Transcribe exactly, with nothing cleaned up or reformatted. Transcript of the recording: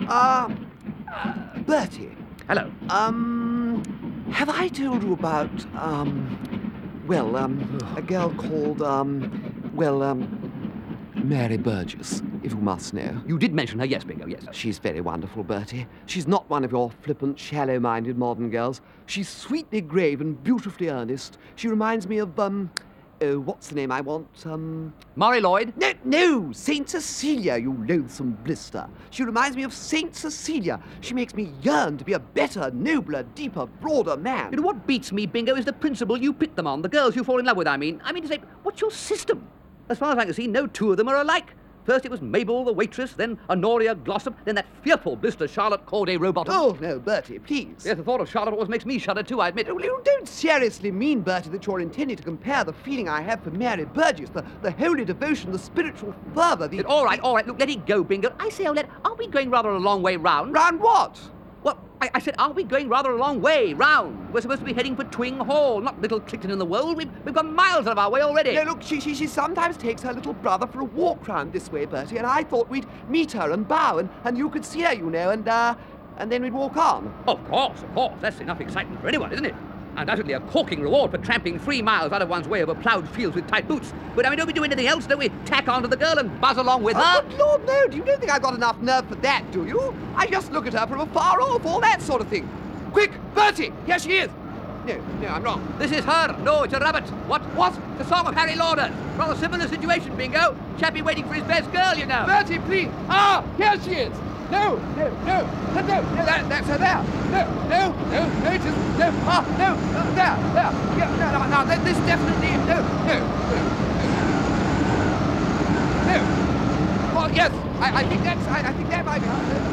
Uh, Bertie. Hello. Um, have I told you about, um, well, um, a girl called, um, well, um, Mary Burgess, if you must know. You did mention her, yes, Bingo, yes. She's very wonderful, Bertie. She's not one of your flippant, shallow-minded modern girls. She's sweetly grave and beautifully earnest. She reminds me of, um, oh, what's the name I want? Um... Mary Lloyd? No, no, Saint Cecilia, you loathsome blister. She reminds me of Saint Cecilia. She makes me yearn to be a better, nobler, deeper, broader man. You know what beats me, Bingo, is the principle you pit them on. The girls you fall in love with, I mean. I mean to say, what's your system? As far as I can see, no two of them are alike. First it was Mabel, the waitress, then Honoria Glossop, then that fearful blister Charlotte Corday Rowbottom. Oh, no, Bertie, please. Yes, the thought of Charlotte always makes me shudder too, I admit. Oh, you don't seriously mean, Bertie, that you're intending to compare the feeling I have for Mary Burgess, the, the holy devotion, the spiritual fervour, the... All right, all right, look, let it go, Bingo. I say, Olette, aren't we going rather a long way round? Round what? Well, I, I said, aren't we going rather a long way round? We're supposed to be heading for Twing Hall, not Little Clifton in the Wold. We've, we've gone miles out of our way already. No, look, she, she, she sometimes takes her little brother for a walk round this way, Bertie, and I thought we'd meet her and bow, and, and you could see her, you know, and, uh, and then we'd walk on. Of course, of course. That's enough excitement for anyone, isn't it? Undoubtedly a corking reward for tramping three miles out of one's way over ploughed fields with tight boots. But I mean, don't we do anything else? Don't we tack onto the girl and buzz along with her? Oh, good Lord, no. Do you don't think I've got enough nerve for that, do you? I just look at her from afar off, all that sort of thing. Quick, Bertie, here she is. No, no, I'm wrong. This is her. No, it's a rabbit. What? What? The song of Harry Lauder. Rather similar situation, Bingo. Chappie waiting for his best girl, you know. Bertie, please. Ah, here she is. No, no, no, no, no, no, that, that's her there. No, no, no, no, it isn't. No, ah, no, uh, there, there. Yeah, no, no, no, th- this definitely, no, no, no. No. Well, yes, I, I think that's, I, I think that might be her.